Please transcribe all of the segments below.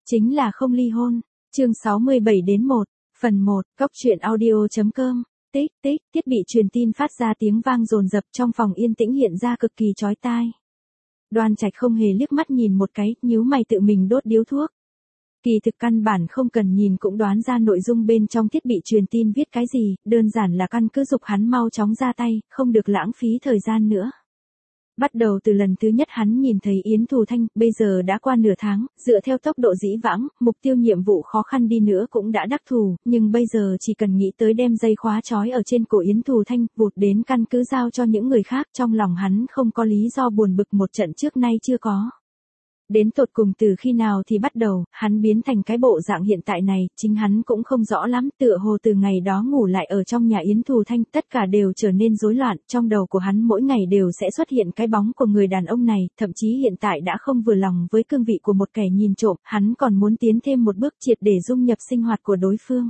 Chính là không ly hôn. Chương 67-1, phần 1, Cốc truyện audio.com. Tích tích, thiết bị truyền tin phát ra tiếng vang dồn dập, trong phòng yên tĩnh hiện ra cực kỳ chói tai. Đoan Trạch không hề liếc mắt nhìn một cái, nhíu mày tự mình đốt điếu thuốc. Kỳ thực căn bản không cần nhìn cũng đoán ra nội dung bên trong thiết bị truyền tin viết cái gì, đơn giản là căn cứ giục hắn mau chóng ra tay, không được lãng phí thời gian nữa. Bắt đầu từ lần thứ nhất hắn nhìn thấy Yến Thù Thanh, bây giờ đã qua nửa tháng, dựa theo tốc độ dĩ vãng, mục tiêu nhiệm vụ khó khăn đi nữa cũng đã đắc thủ, nhưng bây giờ chỉ cần nghĩ tới đem dây khóa trói ở trên cổ Yến Thù Thanh, vụt đến căn cứ giao cho những người khác, trong lòng hắn không có lý do buồn bực một trận trước nay chưa có. Đến tột cùng từ khi nào thì bắt đầu, hắn biến thành cái bộ dạng hiện tại này, chính hắn cũng không rõ lắm, tựa hồ từ ngày đó ngủ lại ở trong nhà Yến Thù Thanh, tất cả đều trở nên rối loạn, trong đầu của hắn mỗi ngày đều sẽ xuất hiện cái bóng của người đàn ông này, thậm chí hiện tại đã không vừa lòng với cương vị của một kẻ nhìn trộm, hắn còn muốn tiến thêm một bước triệt để dung nhập sinh hoạt của đối phương.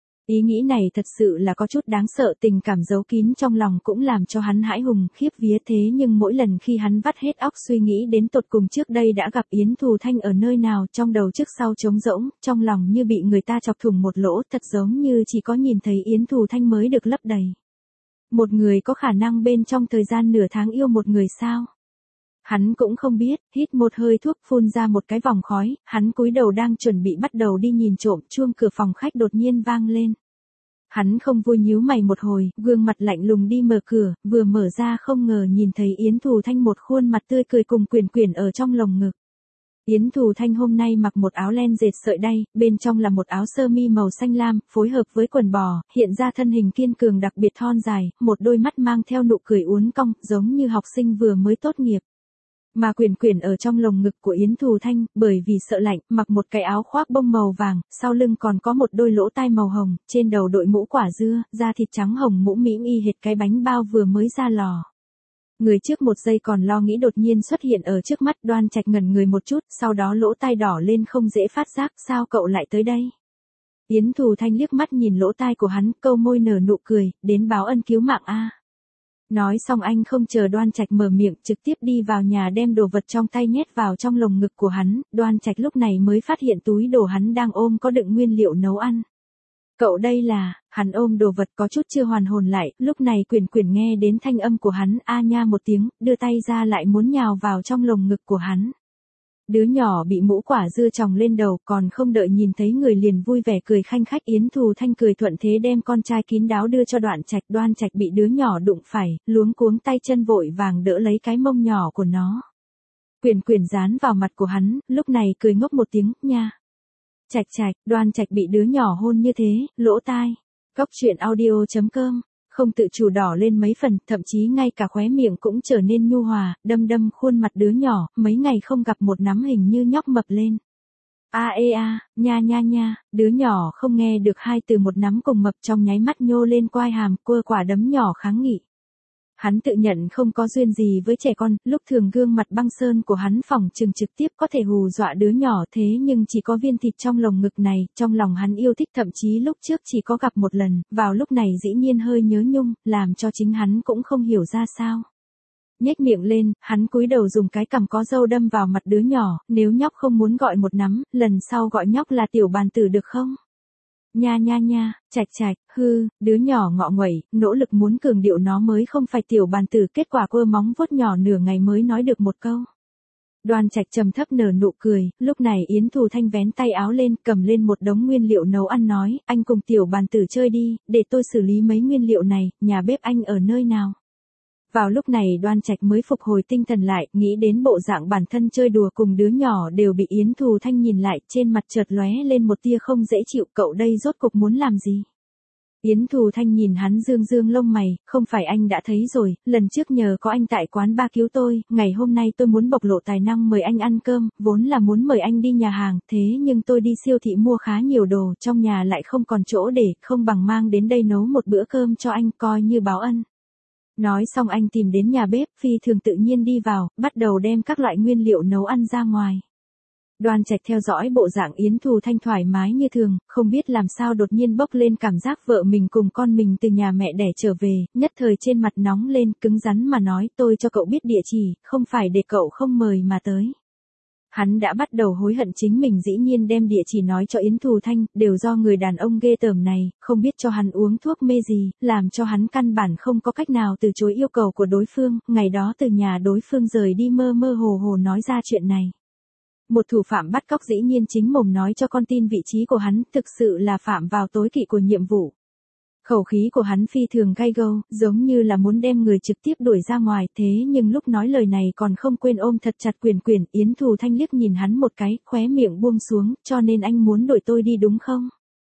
Ý nghĩ này thật sự là có chút đáng sợ, tình cảm giấu kín trong lòng cũng làm cho hắn hãi hùng khiếp vía, thế nhưng mỗi lần khi hắn vắt hết óc suy nghĩ đến tột cùng trước đây đã gặp Yến Thù Thanh ở nơi nào, trong đầu trước sau trống rỗng, trong lòng như bị người ta chọc thủng một lỗ, thật giống như chỉ có nhìn thấy Yến Thù Thanh mới được lấp đầy. Một người có khả năng bên trong thời gian nửa tháng yêu một người sao? Hắn cũng không biết, hít một hơi thuốc phun ra một cái vòng khói, hắn cúi đầu đang chuẩn bị bắt đầu đi nhìn trộm, chuông cửa phòng khách đột nhiên vang lên. Hắn không vui nhíu mày một hồi, gương mặt lạnh lùng đi mở cửa, vừa mở ra không ngờ nhìn thấy Yến Thù Thanh một khuôn mặt tươi cười cùng quyển quyển ở trong lồng ngực. Yến Thù Thanh hôm nay mặc một áo len dệt sợi đay, bên trong là một áo sơ mi màu xanh lam, phối hợp với quần bò, hiện ra thân hình kiên cường đặc biệt thon dài, một đôi mắt mang theo nụ cười uốn cong, giống như học sinh vừa mới tốt nghiệp. Mà quyển quyển ở trong lồng ngực của Yến Thù Thanh, bởi vì sợ lạnh, mặc một cái áo khoác bông màu vàng, sau lưng còn có một đôi lỗ tai màu hồng, trên đầu đội mũ quả dưa, da thịt trắng hồng mũm mĩm y hệt cái bánh bao vừa mới ra lò. Người trước một giây còn lo nghĩ đột nhiên xuất hiện ở trước mắt, Đoan Trạch ngẩn người một chút, sau đó lỗ tai đỏ lên không dễ phát giác, sao cậu lại tới đây? Yến Thù Thanh liếc mắt nhìn lỗ tai của hắn, câu môi nở nụ cười, đến báo ân cứu mạng a. Nói xong anh không chờ Đoan Trạch mở miệng, trực tiếp đi vào nhà đem đồ vật trong tay nhét vào trong lồng ngực của hắn, Đoan Trạch lúc này mới phát hiện túi đồ hắn đang ôm có đựng nguyên liệu nấu ăn. Cậu đây là, hắn ôm đồ vật có chút chưa hoàn hồn lại, lúc này quyển quyển nghe đến thanh âm của hắn, a nha một tiếng, đưa tay ra lại muốn nhào vào trong lồng ngực của hắn. Đứa nhỏ bị mũ quả dưa chồng lên đầu, còn không đợi nhìn thấy người liền vui vẻ cười khanh khách. Yến Thù Thanh cười thuận thế đem con trai kín đáo đưa cho Đoan Trạch bị đứa nhỏ đụng phải, luống cuống tay chân vội vàng đỡ lấy cái mông nhỏ của nó. Quyển quyển dán vào mặt của hắn, lúc này cười ngốc một tiếng, nha. Trạch, Đoan Trạch bị đứa nhỏ hôn như thế, lỗ tai. Cốc truyện audio.com. Không tự chủ đỏ lên mấy phần, thậm chí ngay cả khóe miệng cũng trở nên nhu hòa, đâm khuôn mặt đứa nhỏ, mấy ngày không gặp một nắm hình như nhóc mập lên. Nha, đứa nhỏ không nghe được hai từ một nắm cùng mập trong nháy mắt nhô lên quai hàm, cua quả đấm nhỏ kháng nghị. Hắn tự nhận không có duyên gì với trẻ con, lúc thường gương mặt băng sơn của hắn phỏng chừng trực tiếp có thể hù dọa đứa nhỏ, thế nhưng chỉ có viên thịt trong lồng ngực này, trong lòng hắn yêu thích, thậm chí lúc trước chỉ có gặp một lần, vào lúc này dĩ nhiên hơi nhớ nhung, làm cho chính hắn cũng không hiểu ra sao. Nhếch miệng lên, hắn cúi đầu dùng cái cằm có râu đâm vào mặt đứa nhỏ, nếu nhóc không muốn gọi một nắm, lần sau gọi nhóc là tiểu bàn tử được không? Nha, Trạch, đứa nhỏ ngọ nguậy, nỗ lực muốn cường điệu nó mới không phải tiểu bàn tử, kết quả quơ móng vuốt nhỏ nửa ngày mới nói được một câu. Đoan Trạch trầm thấp nở nụ cười, lúc này Yến Thù Thanh vén tay áo lên, cầm lên một đống nguyên liệu nấu ăn nói, anh cùng tiểu bàn tử chơi đi, để tôi xử lý mấy nguyên liệu này, nhà bếp anh ở nơi nào? Vào lúc này Đoan Trạch mới phục hồi tinh thần lại, nghĩ đến bộ dạng bản thân chơi đùa cùng đứa nhỏ đều bị Yến Thù Thanh nhìn lại, trên mặt chợt lóe lên một tia không dễ chịu, cậu đây rốt cục muốn làm gì? Yến Thù Thanh nhìn hắn dương lông mày, không phải anh đã thấy rồi, lần trước nhờ có anh tại quán ba cứu tôi, ngày hôm nay tôi muốn bộc lộ tài năng mời anh ăn cơm, vốn là muốn mời anh đi nhà hàng, thế nhưng tôi đi siêu thị mua khá nhiều đồ, trong nhà lại không còn chỗ để, không bằng mang đến đây nấu một bữa cơm cho anh, coi như báo ân. Nói xong anh tìm đến nhà bếp, phi thường tự nhiên đi vào, bắt đầu đem các loại nguyên liệu nấu ăn ra ngoài. Đoan Trạch theo dõi bộ dạng Yến Thù Thanh thoải mái như thường, không biết làm sao đột nhiên bốc lên cảm giác vợ mình cùng con mình từ nhà mẹ đẻ trở về, nhất thời trên mặt nóng lên, cứng rắn mà nói, tôi cho cậu biết địa chỉ, không phải để cậu không mời mà tới. Hắn đã bắt đầu hối hận chính mình dĩ nhiên đem địa chỉ nói cho Yến Thù Thanh, đều do người đàn ông ghê tởm này, không biết cho hắn uống thuốc mê gì, làm cho hắn căn bản không có cách nào từ chối yêu cầu của đối phương, ngày đó từ nhà đối phương rời đi mơ mơ hồ hồ nói ra chuyện này. Một thủ phạm bắt cóc dĩ nhiên chính mồm nói cho con tin vị trí của hắn, thực sự là phạm vào tối kỵ của nhiệm vụ. Khẩu khí của hắn phi thường gay gâu, giống như là muốn đem người trực tiếp đuổi ra ngoài, thế nhưng lúc nói lời này còn không quên ôm thật chặt Quyền Quyền. Yến Thù Thanh liếc nhìn hắn một cái, khóe miệng buông xuống, cho nên anh muốn đuổi tôi đi đúng không?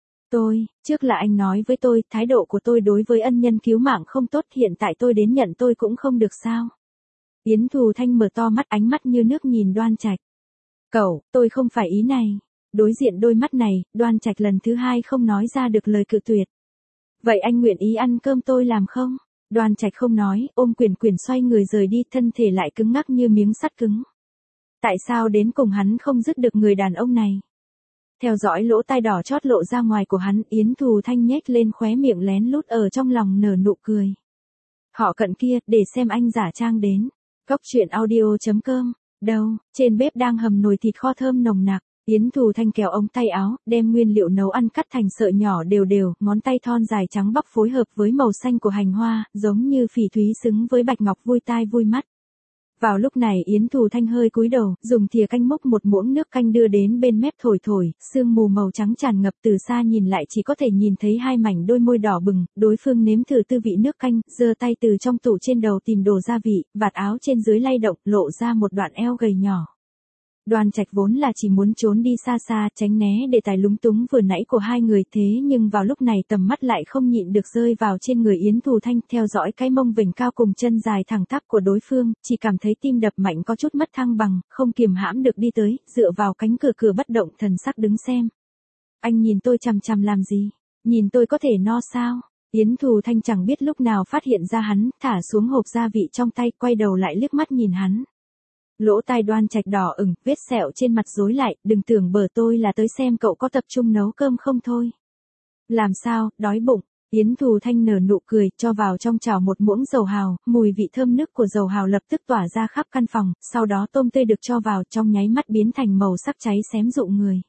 Trước là anh nói với tôi, thái độ của tôi đối với ân nhân cứu mạng không tốt, hiện tại tôi đến nhận tôi cũng không được sao? Yến Thù Thanh mở to mắt, ánh mắt như nước nhìn Đoan Trạch. Cậu, tôi không phải ý này. Đối diện đôi mắt này, Đoan Trạch lần thứ hai không nói ra được lời cự tuyệt. Vậy anh nguyện ý ăn cơm tôi làm không? Đoan Trạch không nói, ôm Quyền Quyền xoay người rời đi, thân thể lại cứng ngắc như miếng sắt cứng. Tại sao đến cùng hắn không dứt được người đàn ông này? Theo dõi lỗ tai đỏ chót lộ ra ngoài của hắn, Yến Thù Thanh nhếch lên khóe miệng lén lút ở trong lòng nở nụ cười. Họ cận kia, để xem anh giả trang đến. Cốc truyện audio.com. Đâu, trên bếp đang hầm nồi thịt kho thơm nồng nặc. Yến Thù Thanh kéo ống tay áo, đem nguyên liệu nấu ăn cắt thành sợi nhỏ đều đều, ngón tay thon dài trắng bóc phối hợp với màu xanh của hành hoa, giống như phỉ thúy xứng với bạch ngọc vui tai vui mắt. Vào lúc này Yến Thù Thanh hơi cúi đầu, dùng thìa canh múc một muỗng nước canh đưa đến bên mép thổi thổi, sương mù màu trắng tràn ngập, từ xa nhìn lại chỉ có thể nhìn thấy hai mảnh đôi môi đỏ bừng, đối phương nếm thử tư vị nước canh, giơ tay từ trong tủ trên đầu tìm đồ gia vị, vạt áo trên dưới lay động, lộ ra một đoạn eo gầy nhỏ. Đoan Trạch vốn là chỉ muốn trốn đi xa xa, tránh né đề tài lúng túng vừa nãy của hai người, thế nhưng vào lúc này tầm mắt lại không nhịn được rơi vào trên người Yến Thù Thanh, theo dõi cái mông vểnh cao cùng chân dài thẳng tắp của đối phương, chỉ cảm thấy tim đập mạnh có chút mất thăng bằng, không kiềm hãm được đi tới, dựa vào cánh cửa bất động thần sắc đứng xem. Anh nhìn tôi chằm chằm làm gì? Nhìn tôi có thể no sao? Yến Thù Thanh chẳng biết lúc nào phát hiện ra hắn, thả xuống hộp gia vị trong tay, quay đầu lại liếc mắt nhìn hắn. Lỗ tai Đoan Trạch đỏ ửng, vết sẹo trên mặt rối lại, đừng tưởng bở tôi là tới xem cậu có tập trung nấu cơm không thôi. Làm sao, đói bụng? Yến Thù Thanh nở nụ cười, cho vào trong chảo một muỗng dầu hào, mùi vị thơm nức của dầu hào lập tức tỏa ra khắp căn phòng, sau đó tôm tươi được cho vào, trong nháy mắt biến thành màu sắc cháy xém dụ người.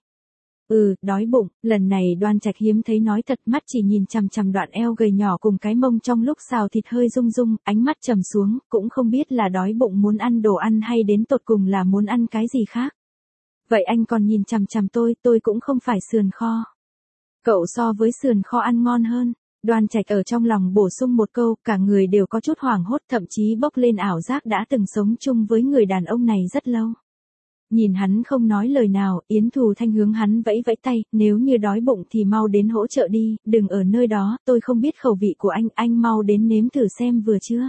Đói bụng, lần này Đoan Trạch hiếm thấy nói thật, mắt chỉ nhìn chằm chằm đoạn eo gầy nhỏ cùng cái mông trong lúc xào thịt hơi rung rung, ánh mắt trầm xuống, cũng không biết là đói bụng muốn ăn đồ ăn hay đến tột cùng là muốn ăn cái gì khác. Vậy anh còn nhìn chằm chằm tôi cũng không phải sườn kho. Cậu so với sườn kho ăn ngon hơn. Đoan Trạch ở trong lòng bổ sung một câu, cả người đều có chút hoảng hốt, thậm chí bốc lên ảo giác đã từng sống chung với người đàn ông này rất lâu. Nhìn hắn không nói lời nào, Yến Thù Thanh hướng hắn vẫy vẫy tay, nếu như đói bụng thì mau đến hỗ trợ đi, đừng ở nơi đó, tôi không biết khẩu vị của anh mau đến nếm thử xem vừa chưa.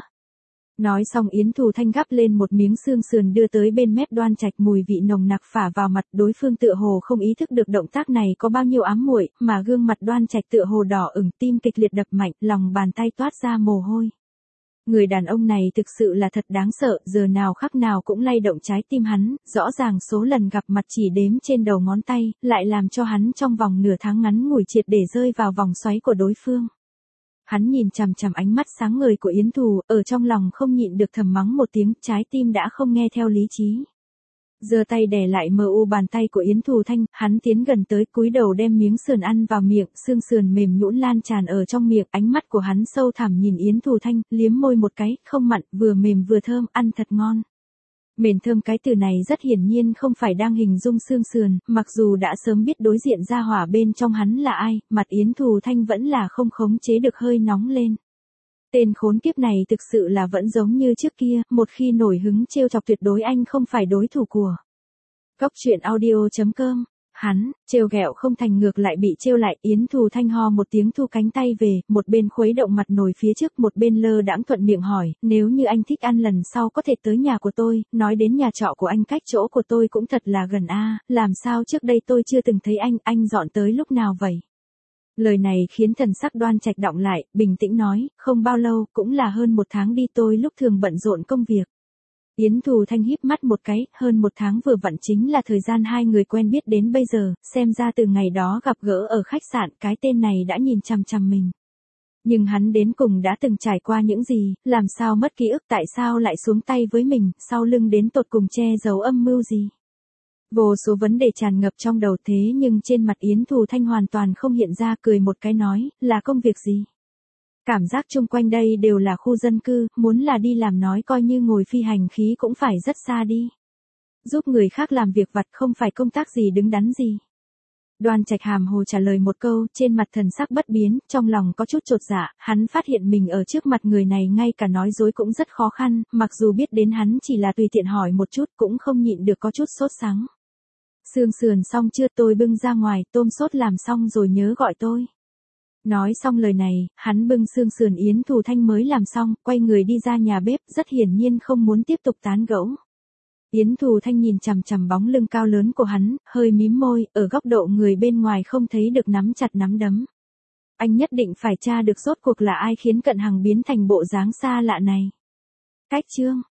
Nói xong Yến Thù Thanh gắp lên một miếng xương sườn đưa tới bên mép Đoan Trạch, mùi vị nồng nặc phả vào mặt, đối phương tựa hồ không ý thức được động tác này có bao nhiêu ám muội, mà gương mặt Đoan Trạch tựa hồ đỏ ửng, tim kịch liệt đập mạnh, lòng bàn tay toát ra mồ hôi. Người đàn ông này thực sự là thật đáng sợ, giờ nào khắc nào cũng lay động trái tim hắn, rõ ràng số lần gặp mặt chỉ đếm trên đầu ngón tay, lại làm cho hắn trong vòng nửa tháng ngắn ngủi triệt để rơi vào vòng xoáy của đối phương. Hắn nhìn chằm chằm ánh mắt sáng ngời của Yến Thù, ở trong lòng không nhịn được thầm mắng một tiếng, trái tim đã không nghe theo lý trí. Giơ tay đè lại mờ u bàn tay của Yến Thù Thanh, hắn tiến gần tới, cúi đầu đem miếng sườn ăn vào miệng, xương sườn mềm nhũn lan tràn ở trong miệng, ánh mắt của hắn sâu thẳm nhìn Yến Thù Thanh, liếm môi một cái, không mặn, vừa mềm vừa thơm, ăn thật ngon. Mềm thơm cái từ này rất hiển nhiên không phải đang hình dung xương sườn, mặc dù đã sớm biết đối diện ra hỏa bên trong hắn là ai, mặt Yến Thù Thanh vẫn là không khống chế được hơi nóng lên. Tên khốn kiếp này thực sự là vẫn giống như trước kia, một khi nổi hứng trêu chọc tuyệt đối anh không phải đối thủ của. Cốc truyện audio.com. Hắn, trêu ghẹo không thành ngược lại bị trêu lại, Yến Thù Thanh ho một tiếng thu cánh tay về, một bên khuấy động mặt nồi phía trước, một bên lơ đãng thuận miệng hỏi, nếu như anh thích ăn lần sau có thể tới nhà của tôi, nói đến nhà trọ của anh cách chỗ của tôi cũng thật là gần a, làm sao trước đây tôi chưa từng thấy anh dọn tới lúc nào vậy? Lời này khiến thần sắc Đoan Trạch đọng lại, bình tĩnh nói, không bao lâu, cũng là hơn một tháng đi, tôi lúc thường bận rộn công việc. Yến Thù Thanh híp mắt một cái, hơn một tháng vừa vặn chính là thời gian hai người quen biết đến bây giờ, xem ra từ ngày đó gặp gỡ ở khách sạn, cái tên này đã nhìn chằm chằm mình. Nhưng hắn đến cùng đã từng trải qua những gì, làm sao mất ký ức, tại sao lại xuống tay với mình, sau lưng đến tột cùng che giấu âm mưu gì. Vô số vấn đề tràn ngập trong đầu thế nhưng trên mặt Yến Thù Thanh hoàn toàn không hiện ra, cười một cái nói, là công việc gì? Cảm giác chung quanh đây đều là khu dân cư, muốn là đi làm nói coi như ngồi phi hành khí cũng phải rất xa đi. Giúp người khác làm việc vặt không phải công tác gì đứng đắn gì. Đoan Trạch hàm hồ trả lời một câu, trên mặt thần sắc bất biến, trong lòng có chút chột dạ, hắn phát hiện mình ở trước mặt người này ngay cả nói dối cũng rất khó khăn, mặc dù biết đến hắn chỉ là tùy tiện hỏi một chút cũng không nhịn được có chút sốt sắng. Xương sườn xong chưa, tôi bưng ra ngoài, tôm sốt làm xong rồi nhớ gọi tôi. Nói xong lời này, hắn bưng xương sườn Yến Thù Thanh mới làm xong, quay người đi ra nhà bếp, rất hiển nhiên không muốn tiếp tục tán gẫu. Yến Thù Thanh nhìn chằm chằm bóng lưng cao lớn của hắn, hơi mím môi, ở góc độ người bên ngoài không thấy được nắm chặt nắm đấm. Anh nhất định phải tra được rốt cuộc là ai khiến Cận Hằng biến thành bộ dáng xa lạ này. Cách chương